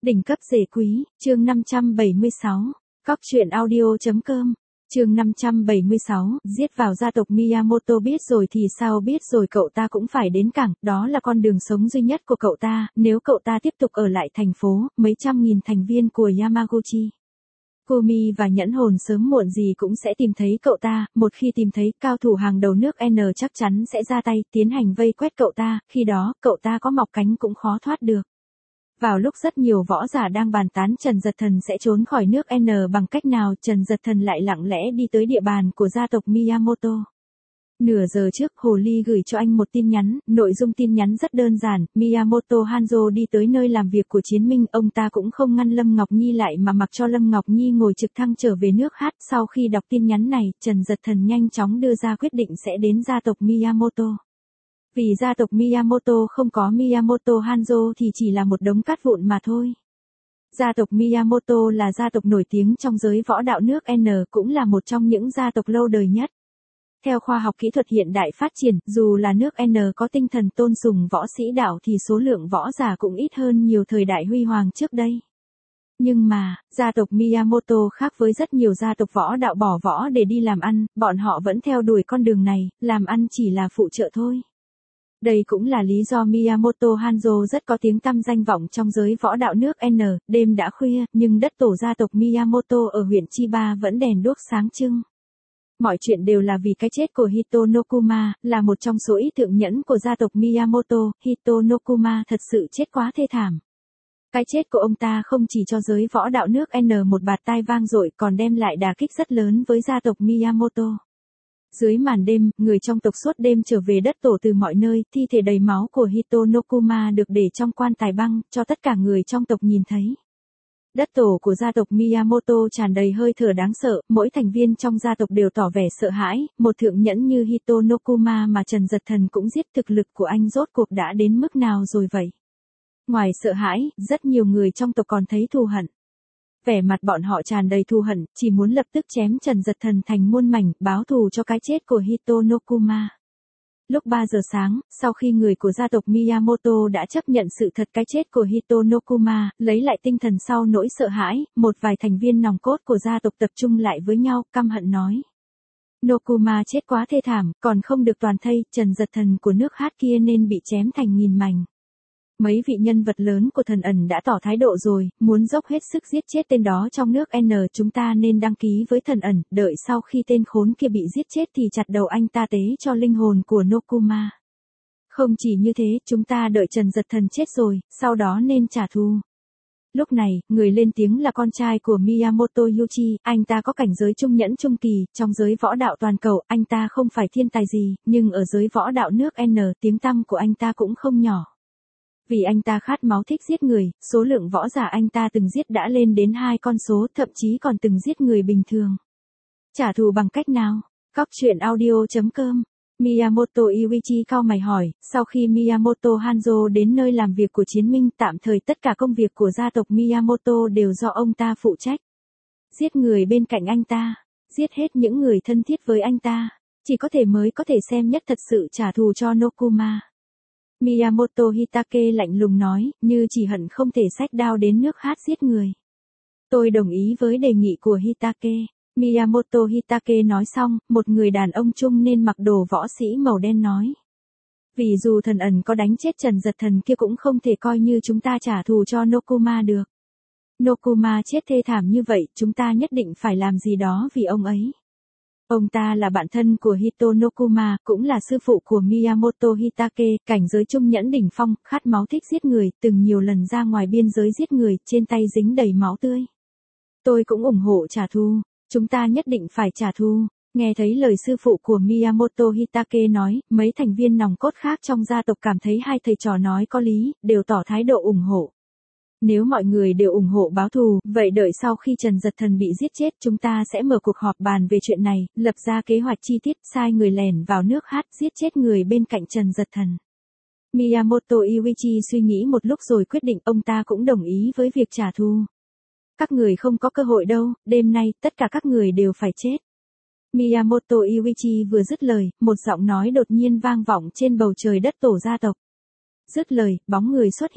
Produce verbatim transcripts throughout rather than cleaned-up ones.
Đỉnh cấp rể quý, chương năm trăm bảy mươi sáu, cóc truyện audio.com, chương năm trăm bảy mươi sáu, giết vào gia tộc Miyamoto biết rồi thì sao biết rồi cậu ta cũng phải đến cảng, đó là con đường sống duy nhất của cậu ta, nếu cậu ta tiếp tục ở lại thành phố, mấy trăm nghìn thành viên của Yamaguchi Kumi và nhẫn hồn sớm muộn gì cũng sẽ tìm thấy cậu ta, một khi tìm thấy, cao thủ hàng đầu nước N chắc chắn sẽ ra tay, tiến hành vây quét cậu ta, khi đó, cậu ta có mọc cánh cũng khó thoát được. Vào lúc rất nhiều võ giả đang bàn tán Trần Dật Thần sẽ trốn khỏi nước N bằng cách nào, Trần Dật Thần lại lặng lẽ đi tới địa bàn của gia tộc Miyamoto. Nửa giờ trước, Hồ Ly gửi cho anh một tin nhắn, nội dung tin nhắn rất đơn giản, Miyamoto Hanzo đi tới nơi làm việc của Chiến Minh, ông ta cũng không ngăn Lâm Ngọc Nhi lại mà mặc cho Lâm Ngọc Nhi ngồi trực thăng trở về nước hát. Sau khi đọc tin nhắn này, Trần Dật Thần nhanh chóng đưa ra quyết định sẽ đến gia tộc Miyamoto. Vì gia tộc Miyamoto không có Miyamoto Hanzo thì chỉ là một đống cát vụn mà thôi. Gia tộc Miyamoto là gia tộc nổi tiếng trong giới võ đạo nước N, cũng là một trong những gia tộc lâu đời nhất. Theo khoa học kỹ thuật hiện đại phát triển, dù là nước N có tinh thần tôn sùng võ sĩ đạo thì số lượng võ giả cũng ít hơn nhiều thời đại huy hoàng trước đây. Nhưng mà, gia tộc Miyamoto khác với rất nhiều gia tộc võ đạo bỏ võ để đi làm ăn, bọn họ vẫn theo đuổi con đường này, làm ăn chỉ là phụ trợ thôi. Đây cũng là lý do Miyamoto Hanzo rất có tiếng tăm danh vọng trong giới võ đạo nước N, đêm đã khuya, nhưng đất tổ gia tộc Miyamoto ở huyện Chiba vẫn đèn đuốc sáng trưng. Mọi chuyện đều là vì cái chết của Hito Nokuma, là một trong số ít thượng nhẫn của gia tộc Miyamoto, Hito Nokuma thật sự chết quá thê thảm. Cái chết của ông ta không chỉ cho giới võ đạo nước N một bạt tai vang dội còn đem lại đả kích rất lớn với gia tộc Miyamoto. Dưới màn đêm, người trong tộc suốt đêm trở về đất tổ từ mọi nơi, thi thể đầy máu của Hito Nokuma được để trong quan tài băng, cho tất cả người trong tộc nhìn thấy. Đất tổ của gia tộc Miyamoto tràn đầy hơi thở đáng sợ, mỗi thành viên trong gia tộc đều tỏ vẻ sợ hãi, một thượng nhẫn như Hito Nokuma mà Trần Dật Thần cũng giết, thực lực của anh rốt cuộc đã đến mức nào rồi vậy? Ngoài sợ hãi, rất nhiều người trong tộc còn thấy thù hận. Vẻ mặt bọn họ tràn đầy thù hận, chỉ muốn lập tức chém Trần Dật Thần thành muôn mảnh, báo thù cho cái chết của Hito Nokuma. Lúc ba giờ sáng, sau khi người của gia tộc Miyamoto đã chấp nhận sự thật cái chết của Hito Nokuma, lấy lại tinh thần sau nỗi sợ hãi, một vài thành viên nòng cốt của gia tộc tập trung lại với nhau, căm hận nói. Nokuma chết quá thê thảm, còn không được toàn thây, Trần Dật Thần của nước hát kia nên bị chém thành nghìn mảnh. Mấy vị nhân vật lớn của thần ẩn đã tỏ thái độ rồi, muốn dốc hết sức giết chết tên đó trong nước N, chúng ta nên đăng ký với thần ẩn, đợi sau khi tên khốn kia bị giết chết thì chặt đầu anh ta tế cho linh hồn của Nokuma. Không chỉ như thế, chúng ta đợi Trần Dật Thần chết rồi, sau đó nên trả thù. Lúc này, người lên tiếng là con trai của Miyamoto Yuchi, anh ta có cảnh giới trung nhẫn trung kỳ, trong giới võ đạo toàn cầu, anh ta không phải thiên tài gì, nhưng ở giới võ đạo nước N, tiếng tăm của anh ta cũng không nhỏ. Vì anh ta khát máu thích giết người, số lượng võ giả anh ta từng giết đã lên đến hai con số, thậm chí còn từng giết người bình thường. Trả thù bằng cách nào? Cóc truyện audio.com. Miyamoto Yuichi cau mày hỏi, sau khi Miyamoto Hanzo đến nơi làm việc của Chiến Minh, tạm thời tất cả công việc của gia tộc Miyamoto đều do ông ta phụ trách. Giết người bên cạnh anh ta, giết hết những người thân thiết với anh ta, chỉ có thể mới có thể xem nhất thật sự trả thù cho Nokuma. Miyamoto Hitake lạnh lùng nói, như chỉ hận không thể xách đao đến nước hát giết người. Tôi đồng ý với đề nghị của Hitake. Miyamoto Hitake nói xong, một người đàn ông trung nên mặc đồ võ sĩ màu đen nói. Vì dù thần ẩn có đánh chết Trần Dật Thần kia cũng không thể coi như chúng ta trả thù cho Nokuma được. Nokuma chết thê thảm như vậy, chúng ta nhất định phải làm gì đó vì ông ấy. Ông ta là bạn thân của Hito Nokuma, cũng là sư phụ của Miyamoto Hitake, cảnh giới trung nhẫn đỉnh phong, khát máu thích giết người, từng nhiều lần ra ngoài biên giới giết người, trên tay dính đầy máu tươi. Tôi cũng ủng hộ trả thù, chúng ta nhất định phải trả thù. Nghe thấy lời sư phụ của Miyamoto Hitake nói, mấy thành viên nòng cốt khác trong gia tộc cảm thấy hai thầy trò nói có lý, đều tỏ thái độ ủng hộ. Nếu mọi người đều ủng hộ báo thù, vậy đợi sau khi Trần Dật Thần bị giết chết chúng ta sẽ mở cuộc họp bàn về chuyện này, lập ra kế hoạch chi tiết, sai người lẻn vào nước hát giết chết người bên cạnh Trần Dật Thần. Miyamoto Yuichi suy nghĩ một lúc rồi quyết định ông ta cũng đồng ý với việc trả thù. Các người không có cơ hội đâu, đêm nay tất cả các người đều phải chết. Miyamoto Yuichi vừa dứt lời, một giọng nói đột nhiên vang vọng trên bầu trời đất tổ gia tộc. Dứt lời, bóng người xuất hiện.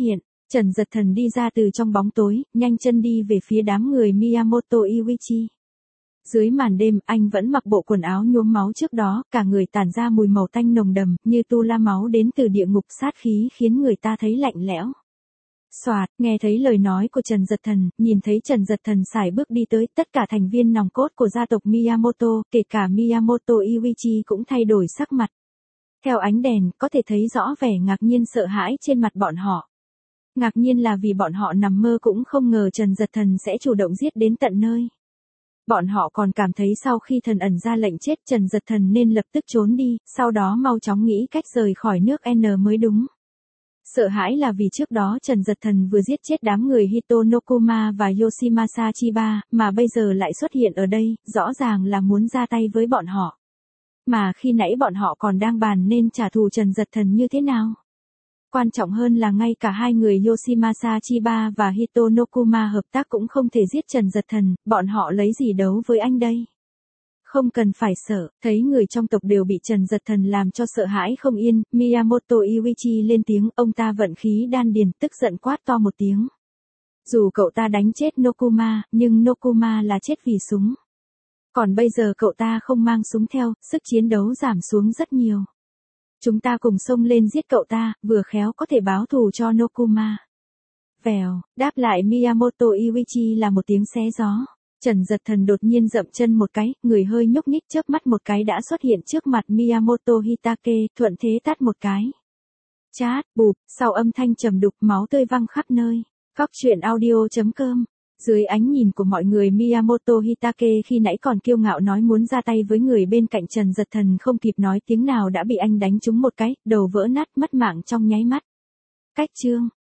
Trần Giật Thần đi ra từ trong bóng tối, nhanh chân đi về phía đám người Miyamoto Iwichi. Dưới màn đêm, anh vẫn mặc bộ quần áo nhuốm máu trước đó, cả người tản ra mùi màu tanh nồng đậm, như tu la máu đến từ địa ngục, sát khí khiến người ta thấy lạnh lẽo. Soạt, nghe thấy lời nói của Trần Giật Thần, nhìn thấy Trần Giật Thần sải bước đi tới, tất cả thành viên nòng cốt của gia tộc Miyamoto, kể cả Miyamoto Iwichi cũng thay đổi sắc mặt. Theo ánh đèn, có thể thấy rõ vẻ ngạc nhiên sợ hãi trên mặt bọn họ. Ngạc nhiên là vì bọn họ nằm mơ cũng không ngờ Trần Giật Thần sẽ chủ động giết đến tận nơi. Bọn họ còn cảm thấy sau khi thần ẩn ra lệnh chết Trần Giật Thần nên lập tức trốn đi, sau đó mau chóng nghĩ cách rời khỏi nước N mới đúng. Sợ hãi là vì trước đó Trần Giật Thần vừa giết chết đám người Hito Nokuma và Yoshimasa Chiba, mà bây giờ lại xuất hiện ở đây, rõ ràng là muốn ra tay với bọn họ. Mà khi nãy bọn họ còn đang bàn nên trả thù Trần Giật Thần như thế nào. Quan trọng hơn là ngay cả hai người Yoshimasa Chiba và Hito Nokuma hợp tác cũng không thể giết Trần Giật Thần, bọn họ lấy gì đấu với anh đây? Không cần phải sợ, thấy người trong tộc đều bị Trần Giật Thần làm cho sợ hãi không yên, Miyamoto Iwichi lên tiếng, ông ta vận khí đan điền, tức giận quát to một tiếng. Dù cậu ta đánh chết Nokuma, nhưng Nokuma là chết vì súng. Còn bây giờ cậu ta không mang súng theo, sức chiến đấu giảm xuống rất nhiều. Chúng ta cùng xông lên giết cậu ta, vừa khéo có thể báo thù cho Nokuma. Vèo, đáp lại Miyamoto Iwichi là một tiếng xé gió. Trần Giật Thần đột nhiên dậm chân một cái, người hơi nhúc nhích chớp mắt một cái đã xuất hiện trước mặt Miyamoto Hitake, thuận thế tát một cái. Chát, bụp, sau âm thanh trầm đục máu tươi văng khắp nơi. Cóc truyện audio chấm com. Dưới ánh nhìn của mọi người Miyamoto Hitake khi nãy còn kiêu ngạo nói muốn ra tay với người bên cạnh Trần Giật Thần không kịp nói tiếng nào đã bị anh đánh trúng một cái, đầu vỡ nát mất mạng trong nháy mắt. Cách chương.